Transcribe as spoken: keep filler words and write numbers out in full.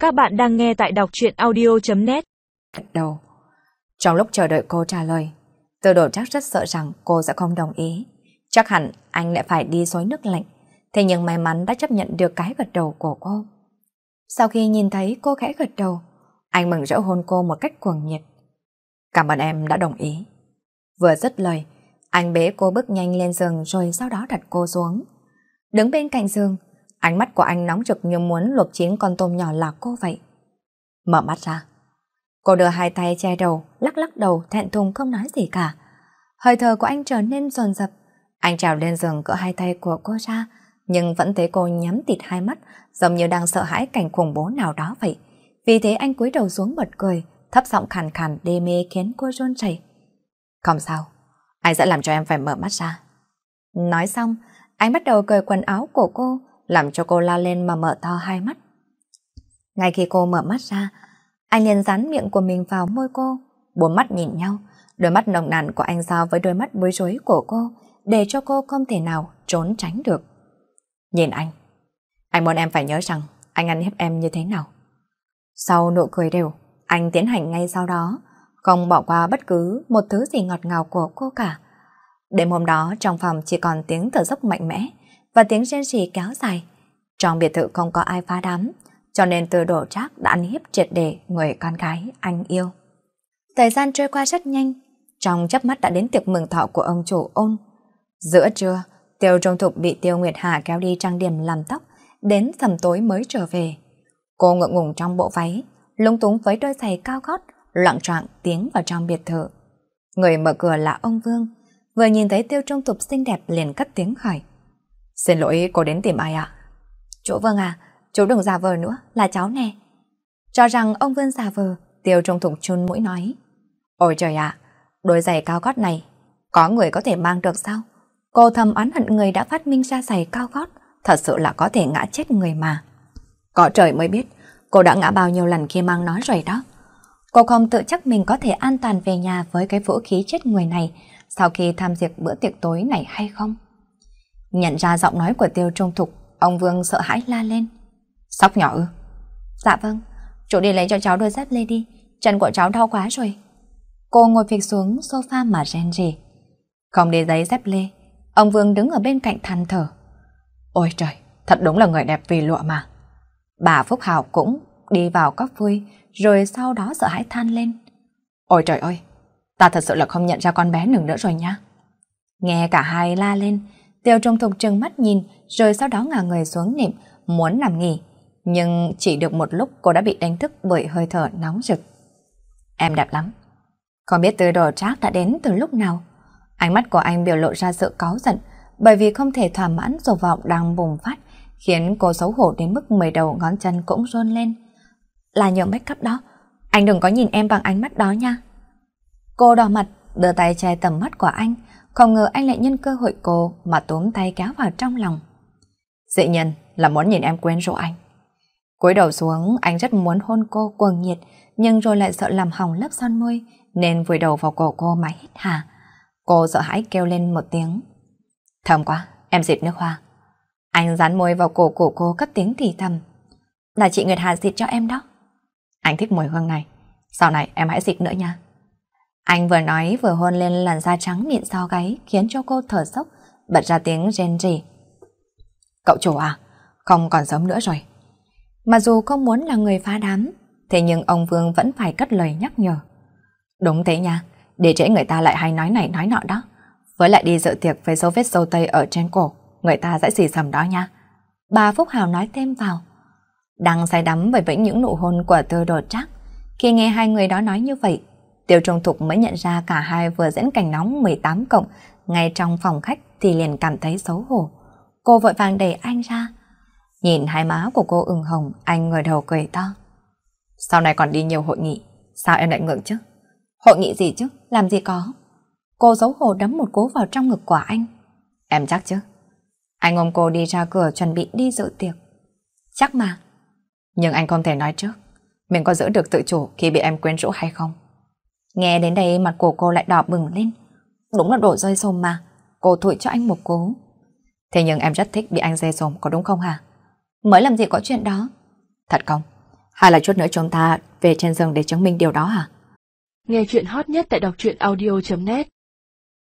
Các bạn đang nghe tại đọc truyện audio chấm net. Đầu. Trong lúc chờ đợi cô trả lời, Từ Đồ Trác rất sợ rằng cô sẽ không đồng ý. Chắc hẳn anh lại phải đi xối nước lạnh. Thế nhưng may mắn đã chấp nhận được cái gật đầu của cô. Sau khi nhìn thấy cô khẽ gật đầu, anh mừng rỡ hôn cô một cách cuồng nhiệt. Cảm ơn em đã đồng ý. Vừa dứt lời, anh bế cô bước nhanh lên giường rồi sau đó đặt cô xuống. Đứng bên cạnh giường, ánh mắt của anh nóng rực như muốn luộc chín con tôm nhỏ là cô vậy. Mở mắt ra. Cô đưa hai tay che đầu, lắc lắc đầu thẹn thùng không nói gì cả. Hơi thở của anh trở nên dồn dập. Anh trèo lên giường cỡ hai tay của cô ra, nhưng vẫn thấy cô nhắm tịt hai mắt, giống như đang sợ hãi cảnh khủng bố nào đó vậy. Vì thế anh cúi đầu xuống bật cười, thấp giọng khàn khàn đê mê khiến cô run rẩy. Không sao, anh sẽ làm cho em phải mở mắt ra. Nói xong, anh bắt đầu cởi quần áo của cô, làm cho cô la lên mà mở to hai mắt. Ngay khi cô mở mắt ra, anh liền dán miệng của mình vào môi cô, bốn mắt nhìn nhau, đôi mắt nồng nàn của anh giao với đôi mắt bối rối của cô, để cho cô không thể nào trốn tránh được. Nhìn anh, anh muốn em phải nhớ rằng anh ăn hiếp em như thế nào. Sau nụ cười đều, anh tiến hành ngay sau đó, không bỏ qua bất cứ một thứ gì ngọt ngào của cô cả. Đêm hôm đó trong phòng chỉ còn tiếng thở dốc mạnh mẽ và tiếng rên rỉ kéo dài. Trong biệt thự không có ai phá đám, cho nên Từ Đồ Trác đã ăn hiếp triệt để người con gái anh yêu. Thời gian trôi qua rất nhanh, trong chớp mắt đã đến tiệc mừng thọ của ông chủ Ôn. Giữa trưa, Tiêu Trung Thục bị Tiêu Nguyệt Hà kéo đi trang điểm làm tóc, đến tầm tối mới trở về. Cô ngượng ngùng trong bộ váy, lúng túng với đôi giày cao gót, loạng choạng tiến vào trong biệt thự. Người mở cửa là ông Vương, vừa nhìn thấy Tiêu Trung Thục xinh đẹp liền cất tiếng hỏi. Xin lỗi, cô đến tìm ai ạ? Chú Vương à, chú đừng giả vờ nữa, là cháu nè. Cho rằng ông Vương giả vờ, Tiêu Trung Thục chun mũi nói. Ôi trời ạ, đôi giày cao gót này, có người có thể mang được sao? Cô thầm oán hận người đã phát minh ra giày cao gót, thật sự là có thể ngã chết người mà. Có trời mới biết, cô đã ngã bao nhiêu lần khi mang nó rồi đó. Cô không tự chắc mình có thể an toàn về nhà với cái vũ khí chết người này sau khi tham dự bữa tiệc tối này hay không? Nhận ra giọng nói của Tiêu Trung Thục, ông Vương sợ hãi la lên. Sóc nhỏ ư? Dạ vâng, chú đi lấy cho cháu đôi dép lê đi, chân của cháu đau quá rồi. Cô ngồi phịch xuống sofa mà rên rỉ. Không đi giấy dép lê, ông Vương đứng ở bên cạnh than thở. Ôi trời, thật đúng là người đẹp vì lụa mà. Bà Phúc Hào cũng đi vào góc vui, rồi sau đó sợ hãi than lên. Ôi trời ơi, ta thật sự là không nhận ra con bé nừng nữa rồi nha. Nghe cả hai la lên, Tiêu Trung Thục trừng mắt nhìn, rồi sau đó ngả người xuống nệm, muốn nằm nghỉ. Nhưng chỉ được một lúc cô đã bị đánh thức bởi hơi thở nóng rực. Em đẹp lắm. Không biết Từ Đồ Trác đã đến từ lúc nào. Ánh mắt của anh biểu lộ ra sự cáu giận, bởi vì không thể thỏa mãn dục vọng đang bùng phát, khiến cô xấu hổ đến mức mười đầu ngón chân cũng run lên. Là nhờ make up đó, anh đừng có nhìn em bằng ánh mắt đó nha. Cô đỏ mặt, đưa tay che tầm mắt của anh, không ngờ anh lại nhân cơ hội cô mà túm tay kéo vào trong lòng. Dĩ nhiên là muốn nhìn em quyến rũ anh. Cúi đầu xuống, anh rất muốn hôn cô cuồng nhiệt, nhưng rồi lại sợ làm hỏng lớp son môi, nên vùi đầu vào cổ cô mà hít hà. Cô sợ hãi kêu lên một tiếng. Thơm quá, em xịt nước hoa. Anh dán môi vào cổ của cô cất tiếng thì thầm. Là chị Nguyệt Hà xịt cho em đó. Anh thích mùi hương này, sau này em hãy xịt nữa nha. Anh vừa nói vừa hôn lên làn da trắng mịn sau gáy, khiến cho cô thở dốc, bật ra tiếng rên rỉ. Cậu chủ à, không còn sớm nữa rồi. Mặc dù không muốn là người phá đám, thế nhưng ông Vương vẫn phải cất lời nhắc nhở. Đúng thế nha, để trễ người ta lại hay nói này nói nọ đó. Với lại đi dự tiệc với dấu vết dâu tây ở trên cổ, người ta sẽ xì xầm đó nha. Bà Phúc Hào nói thêm vào. Đang say đắm bởi với những nụ hôn của Từ Đồ Trác. Khi nghe hai người đó nói như vậy, Tiêu Trung Thục mới nhận ra cả hai vừa diễn cảnh nóng mười tám cộng ngay trong phòng khách thì liền cảm thấy xấu hổ. Cô vội vàng đẩy anh ra. Nhìn hai má của cô ửng hồng, anh ngửa đầu cười to. Sau này còn đi nhiều hội nghị, sao em lại ngượng chứ? Hội nghị gì chứ, làm gì có. Cô xấu hổ đấm một cú vào trong ngực của anh. Em chắc chứ? Anh ôm cô đi ra cửa chuẩn bị đi dự tiệc. Chắc mà. Nhưng anh không thể nói trước mình có giữ được tự chủ khi bị em quyến rũ hay không. Nghe đến đây mặt của cô lại đỏ bừng lên. Đúng là đổ rơi xồm mà. Cô thụi cho anh một cú. Thế nhưng em rất thích bị anh dê xồm, có đúng không hả? Mới làm gì có chuyện đó. Thật không? Hay là chút nữa chúng ta về trên giường để chứng minh điều đó hả? Nghe chuyện hot nhất tại đọc truyện audio chấm net.